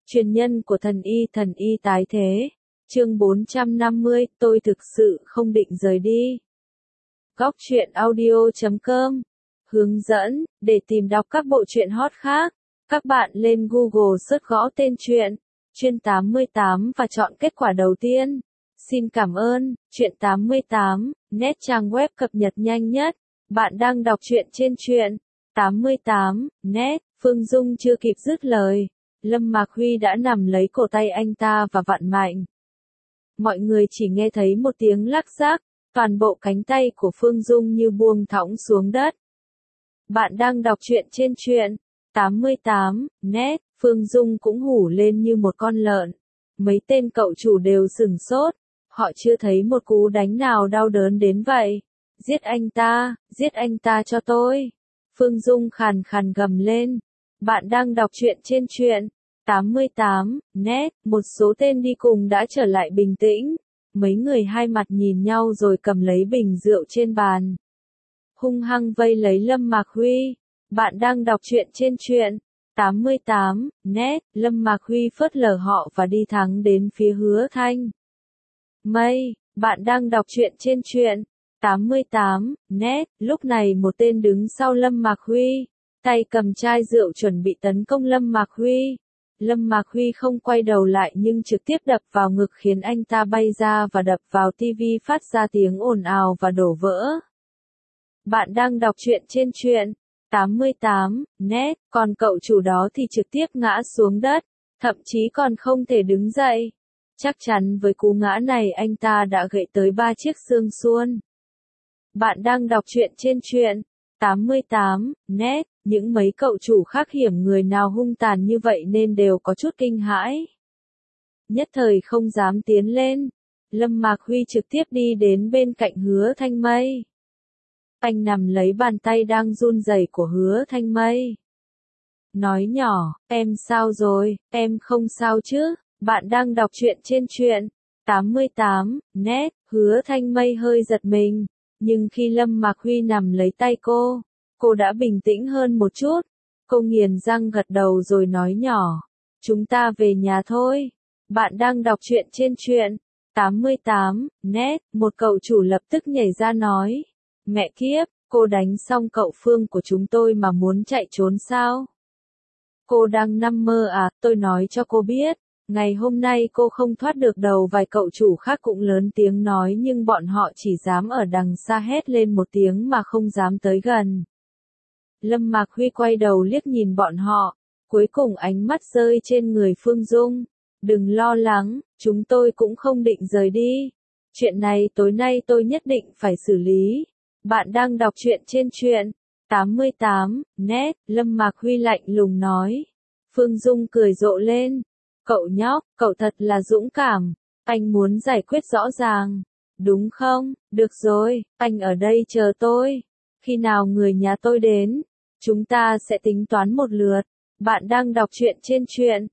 Truyền nhân của thần y tái thế. Chương 450, tôi thực sự không định rời đi. Góc truyện audio.com. Hướng dẫn, để tìm đọc các bộ truyện hot khác, các bạn lên Google search gõ tên truyện, Truyện 88 và chọn kết quả đầu tiên. Xin cảm ơn, Truyện 88, net trang web cập nhật nhanh nhất. Bạn đang đọc truyện trên Truyện 88, net. Phương Dung chưa kịp dứt lời, Lâm Mạc Huy đã nắm lấy cổ tay anh ta và vặn mạnh. Mọi người chỉ nghe thấy một tiếng lắc rắc, toàn bộ cánh tay của Phương Dung như buông thõng xuống đất. Bạn đang đọc truyện trên Truyện 88, net. Phương Dung cũng hủ lên như một con lợn. Mấy tên cậu chủ đều sửng sốt, họ chưa thấy một cú đánh nào đau đớn đến vậy. Giết anh ta cho tôi. Phương Dung khàn khàn gầm lên. Bạn đang đọc truyện trên Truyện 88, net. Một số tên đi cùng đã trở lại bình tĩnh. Mấy người hai mặt nhìn nhau rồi cầm lấy bình rượu trên bàn, hung hăng vây lấy Lâm Mạc Huy. Bạn đang đọc truyện trên Truyện 88, net. Lâm Mạc Huy phớt lờ họ và đi thẳng đến phía Hứa Thanh Mây. Bạn đang đọc truyện trên Truyện 88, net. Lúc này một tên đứng sau Lâm Mạc Huy, tay cầm chai rượu chuẩn bị tấn công Lâm Mạc Huy. Lâm Mạc Huy không quay đầu lại nhưng trực tiếp đập vào ngực khiến anh ta bay ra và đập vào tivi phát ra tiếng ồn ào và đổ vỡ. Bạn đang đọc truyện trên Truyện 88, net. Còn cậu chủ đó thì trực tiếp ngã xuống đất, thậm chí còn không thể đứng dậy. Chắc chắn với cú ngã này anh ta đã gãy tới 3 chiếc xương suôn. Bạn đang đọc truyện trên Truyện 88, net. Những mấy cậu chủ khác hiểm người nào hung tàn như vậy nên đều có chút kinh hãi. Nhất thời không dám tiến lên. Lâm Mạc Huy trực tiếp đi đến bên cạnh Hứa Thanh Mây. Anh nắm lấy bàn tay đang run rẩy của Hứa Thanh Mây, nói nhỏ, em sao rồi, em không sao chứ. Bạn đang đọc truyện trên Truyện 88, net. Hứa Thanh Mây hơi giật mình, nhưng khi Lâm Mạc Huy nắm lấy tay cô đã bình tĩnh hơn một chút. Cô nghiền răng gật đầu rồi nói nhỏ, chúng ta về nhà thôi. Bạn đang đọc truyện trên Truyện 88, net. Một cậu chủ lập tức nhảy ra nói, mẹ kiếp, cô đánh xong cậu Phương của chúng tôi mà muốn chạy trốn sao? Cô đang nằm mơ à? Tôi nói cho cô biết, ngày hôm nay cô không thoát được đâu. Vài cậu chủ khác cũng lớn tiếng nói nhưng bọn họ chỉ dám ở đằng xa hét lên một tiếng mà không dám tới gần. Lâm Mạc Huy quay đầu liếc nhìn bọn họ, cuối cùng ánh mắt rơi trên người Phương Dung. Đừng lo lắng, chúng tôi cũng không định rời đi. Chuyện này tối nay tôi nhất định phải xử lý. Bạn đang đọc truyện trên Truyện 88, net. Lâm Mạc Huy lạnh lùng nói. Phương Dung cười rộ lên. Cậu nhóc, cậu thật là dũng cảm. Anh muốn giải quyết rõ ràng, đúng không? Được rồi, anh ở đây chờ tôi. Khi nào người nhà tôi đến, chúng ta sẽ tính toán một lượt. Bạn đang đọc truyện trên Truyện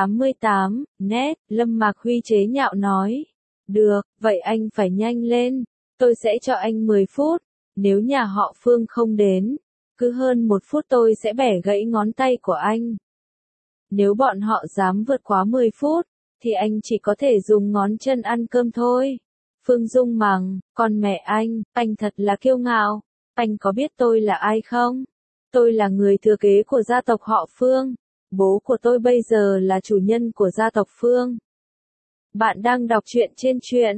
88, net. Lâm Mạc Huy chế nhạo nói. Được, vậy anh phải nhanh lên. Tôi sẽ cho anh 10 phút. Nếu nhà họ Phương không đến, cứ hơn 1 phút tôi sẽ bẻ gãy ngón tay của anh. Nếu bọn họ dám vượt quá 10 phút, thì anh chỉ có thể dùng ngón chân ăn cơm thôi. Phương Dung mắng, con mẹ anh thật là kiêu ngạo. Anh có biết tôi là ai không? Tôi là người thừa kế của gia tộc họ Phương. Bố của tôi bây giờ là chủ nhân của gia tộc Phương. Bạn đang đọc truyện trên Truyện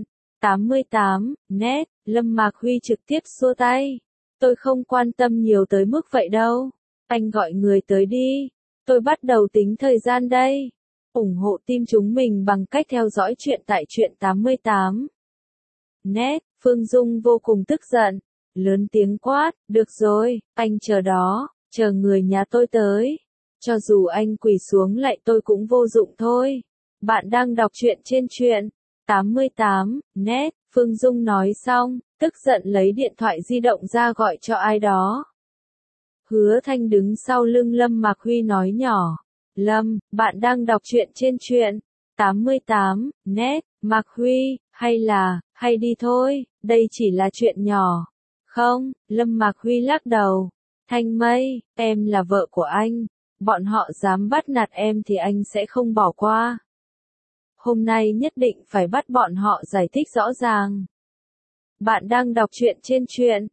88, net. Lâm Mạc Huy trực tiếp xua tay. Tôi không quan tâm nhiều tới mức vậy đâu. Anh gọi người tới đi. Tôi bắt đầu tính thời gian đây. ủng hộ team chúng mình bằng cách theo dõi truyện tại Truyện 88. Net. Phương Dung vô cùng tức giận, lớn tiếng quát, được rồi, anh chờ đó, chờ người nhà tôi tới. Cho dù anh quỳ xuống lạy tôi cũng vô dụng thôi. Bạn đang đọc truyện trên Truyện 88, net. Phương Dung nói xong, tức giận lấy điện thoại di động ra gọi cho ai đó. Hứa Thanh đứng sau lưng Lâm Mạc Huy nói nhỏ, Lâm, bạn đang đọc truyện trên Truyện 88, net. Mạc Huy, hay đi thôi, đây chỉ là chuyện nhỏ. Không, Lâm Mạc Huy lắc đầu. Thanh Mây, em là vợ của anh. Bọn họ dám bắt nạt em thì anh sẽ không bỏ qua. Hôm nay nhất định phải bắt bọn họ giải thích rõ ràng. Bạn đang đọc truyện trên truyện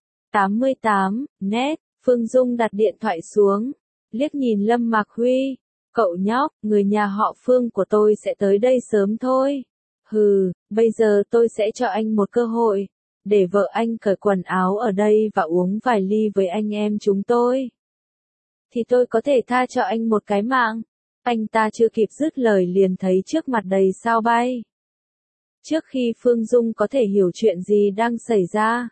88 net. Phương Dung đặt điện thoại xuống, liếc nhìn Lâm Mạc Huy. Cậu nhóc, người nhà họ Phương của tôi sẽ tới đây sớm thôi. Hừ, bây giờ tôi sẽ cho anh một cơ hội, để vợ anh cởi quần áo ở đây và uống vài ly với anh em chúng tôi. Thì tôi có thể tha cho anh một cái mạng. Anh ta chưa kịp dứt lời liền thấy trước mặt đầy sao bay. Trước khi Phương Dung có thể hiểu chuyện gì đang xảy ra,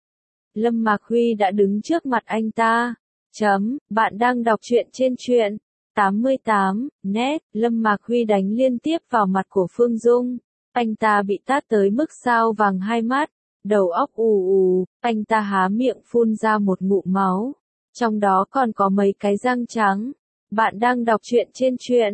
Lâm Mạc Huy đã đứng trước mặt anh ta. Bạn đang đọc truyện trên truyện 88 net. Lâm Mạc Huy đánh liên tiếp vào mặt của Phương Dung. Anh ta bị tát tới mức sao vàng hai mắt, đầu óc ù ù, anh ta há miệng phun ra một ngụm máu, trong đó còn có mấy cái răng trắng. Bạn đang đọc truyện trên truyện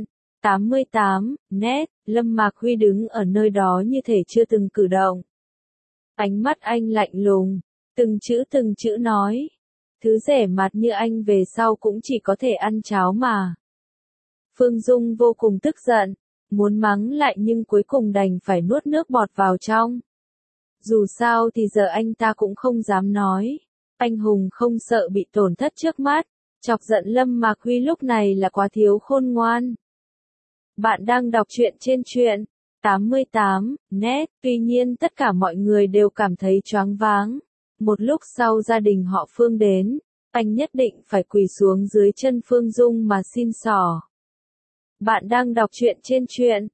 88 net. Lâm Mạc Huy đứng ở nơi đó như thể chưa từng cử động. Ánh mắt anh lạnh lùng, từng chữ nói. Thứ rẻ mạt như anh về sau cũng chỉ có thể ăn cháo mà. Phương Dung vô cùng tức giận, muốn mắng lại nhưng cuối cùng đành phải nuốt nước bọt vào trong. Dù sao thì giờ anh ta cũng không dám nói. Anh hùng không sợ bị tổn thất trước mắt. Chọc giận Lâm Mạc Huy lúc này là quá thiếu khôn ngoan. Bạn đang đọc truyện trên truyện 88 net. Tuy nhiên tất cả mọi người đều cảm thấy choáng váng. Một lúc sau gia đình họ Phương đến, anh nhất định phải quỳ xuống dưới chân Phương Dung mà xin xỏ. Bạn đang đọc truyện trên truyện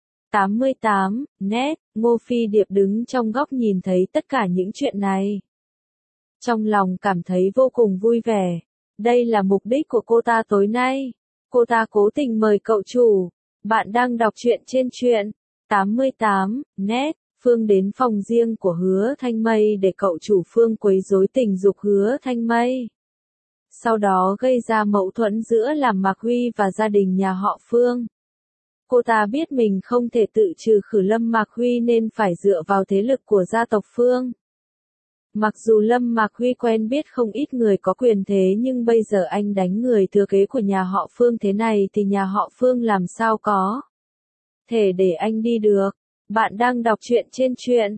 88 net. Ngô Phi Điệp đứng trong góc nhìn thấy tất cả những chuyện này. Trong lòng cảm thấy vô cùng vui vẻ. Đây là mục đích của cô ta tối nay. Cô ta cố tình mời cậu chủ. Bạn đang đọc truyện trên truyện 88 net. Phương đến phòng riêng của Hứa Thanh Mây để cậu chủ Phương quấy rối tình dục Hứa Thanh Mây. Sau đó gây ra mâu thuẫn giữa Lâm Mạc Huy và gia đình nhà họ Phương. Cô ta biết mình không thể tự trừ khử Lâm Mạc Huy nên phải dựa vào thế lực của gia tộc Phương. Mặc dù Lâm Mạc Huy quen biết không ít người có quyền thế nhưng bây giờ anh đánh người thừa kế của nhà họ Phương thế này thì nhà họ Phương làm sao có thể để anh đi được. Bạn đang đọc truyện trên truyện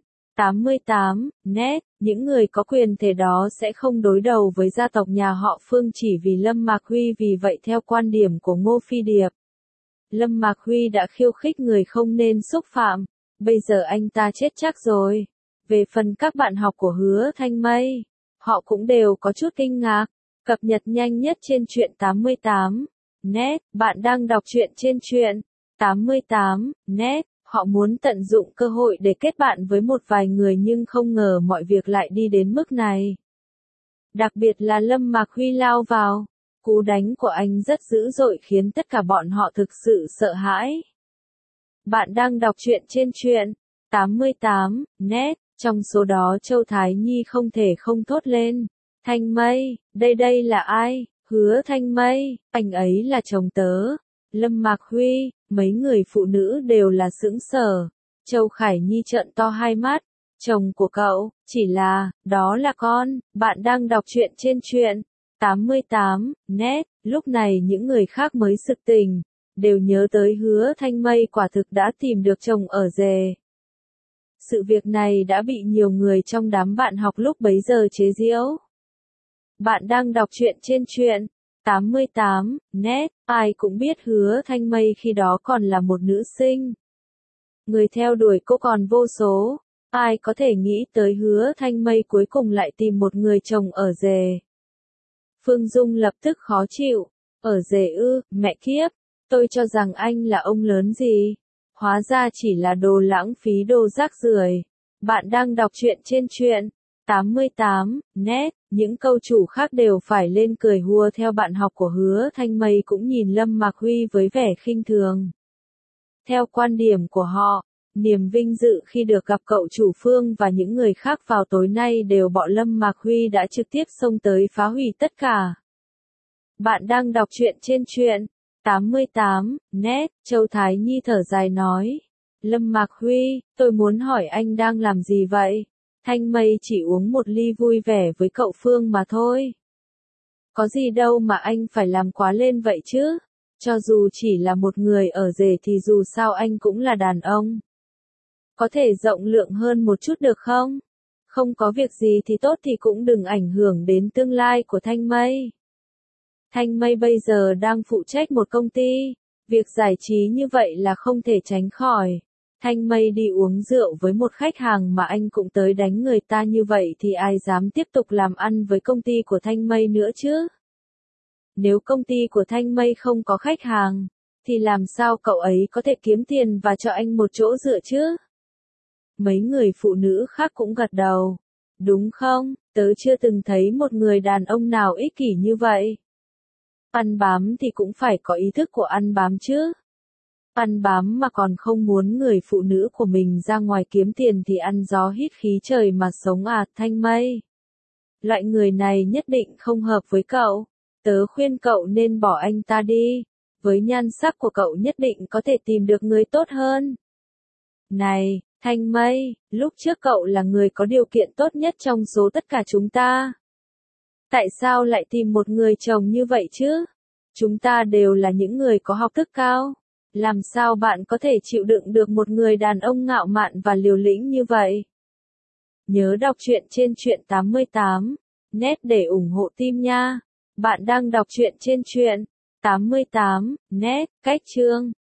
88 net. Những người có quyền thế đó sẽ không đối đầu với gia tộc nhà họ Phương chỉ vì Lâm Mạc Huy. Vì vậy theo quan điểm của Ngô Phi Điệp, Lâm Mạc Huy đã khiêu khích người không nên xúc phạm. Bây giờ anh ta chết chắc rồi. Về phần các bạn học của Hứa Thanh Mây, họ cũng đều có chút kinh ngạc. Cập nhật nhanh nhất trên truyện 88 net. Bạn đang đọc truyện trên truyện 88 net. Họ muốn tận dụng cơ hội để kết bạn với một vài người nhưng không ngờ mọi việc lại đi đến mức này. Đặc biệt là Lâm Mạc Huy lao vào. Cú đánh của anh rất dữ dội khiến tất cả bọn họ thực sự sợ hãi. Bạn đang đọc truyện trên truyện 88 net. Trong số đó Châu Thái Nhi không thể không thốt lên. Thanh Mây, đây là ai? Hứa Thanh Mây, anh ấy là chồng tớ. Lâm Mạc Huy, mấy người phụ nữ đều là sững sờ. Châu Khải Nhi trợn to hai mắt. Chồng của cậu, chỉ là, đó là con. Bạn đang đọc truyện trên truyện 88 net. Lúc này những người khác mới sực tỉnh, đều nhớ tới Hứa Thanh Mây quả thực đã tìm được chồng ở rể. Sự việc này đã bị nhiều người trong đám bạn học lúc bấy giờ chế giễu. Bạn đang đọc truyện trên truyện 88 net. Ai cũng biết Hứa Thanh Mây khi đó còn là một nữ sinh. Người theo đuổi cô còn vô số. Ai có thể nghĩ tới Hứa Thanh Mây cuối cùng lại tìm một người chồng ở rể. Phương Dung lập tức khó chịu. Ở rể ư, mẹ kiếp. Tôi cho rằng anh là ông lớn gì. Hóa ra chỉ là đồ lãng phí đồ rác rưởi. Bạn đang đọc truyện trên truyện 88 net. Những câu chủ khác đều phải lên cười hùa theo bạn học của Hứa Thanh Mây cũng nhìn Lâm Mạc Huy với vẻ khinh thường. Theo quan điểm của họ, niềm vinh dự khi được gặp cậu chủ Phương và những người khác vào tối nay đều bỏ Lâm Mạc Huy đã trực tiếp xông tới phá hủy tất cả. Bạn đang đọc truyện trên truyện 88 net. Châu Thái Nhi thở dài nói. Lâm Mạc Huy, tôi muốn hỏi anh đang làm gì vậy? Thanh Mây chỉ uống một ly vui vẻ với cậu Phương mà thôi. Có gì đâu mà anh phải làm quá lên vậy chứ? Cho dù chỉ là một người ở rể thì dù sao anh cũng là đàn ông. Có thể rộng lượng hơn một chút được không? Không có việc gì thì tốt thì cũng đừng ảnh hưởng đến tương lai của Thanh Mây. Thanh Mây bây giờ đang phụ trách một công ty. Việc giải trí như vậy là không thể tránh khỏi. Thanh Mây đi uống rượu với một khách hàng mà anh cũng tới đánh người ta như vậy thì ai dám tiếp tục làm ăn với công ty của Thanh Mây nữa chứ? Nếu công ty của Thanh Mây không có khách hàng, thì làm sao cậu ấy có thể kiếm tiền và cho anh một chỗ dựa chứ? Mấy người phụ nữ khác cũng gật đầu. Đúng không, tớ chưa từng thấy một người đàn ông nào ích kỷ như vậy. Ăn bám thì cũng phải có ý thức của ăn bám chứ. Ăn bám mà còn không muốn người phụ nữ của mình ra ngoài kiếm tiền thì ăn gió hít khí trời mà sống à, Thanh Mây. Loại người này nhất định không hợp với cậu. Tớ khuyên cậu nên bỏ anh ta đi. Với nhan sắc của cậu nhất định có thể tìm được người tốt hơn. Này, Thanh Mây, lúc trước cậu là người có điều kiện tốt nhất trong số tất cả chúng ta. Tại sao lại tìm một người chồng như vậy chứ? Chúng ta đều là những người có học thức cao. Làm sao bạn có thể chịu đựng được một người đàn ông ngạo mạn và liều lĩnh như vậy? Nhớ đọc truyện trên truyện 88 net để ủng hộ team nha. Bạn đang đọc truyện trên truyện 88 net, cách chương.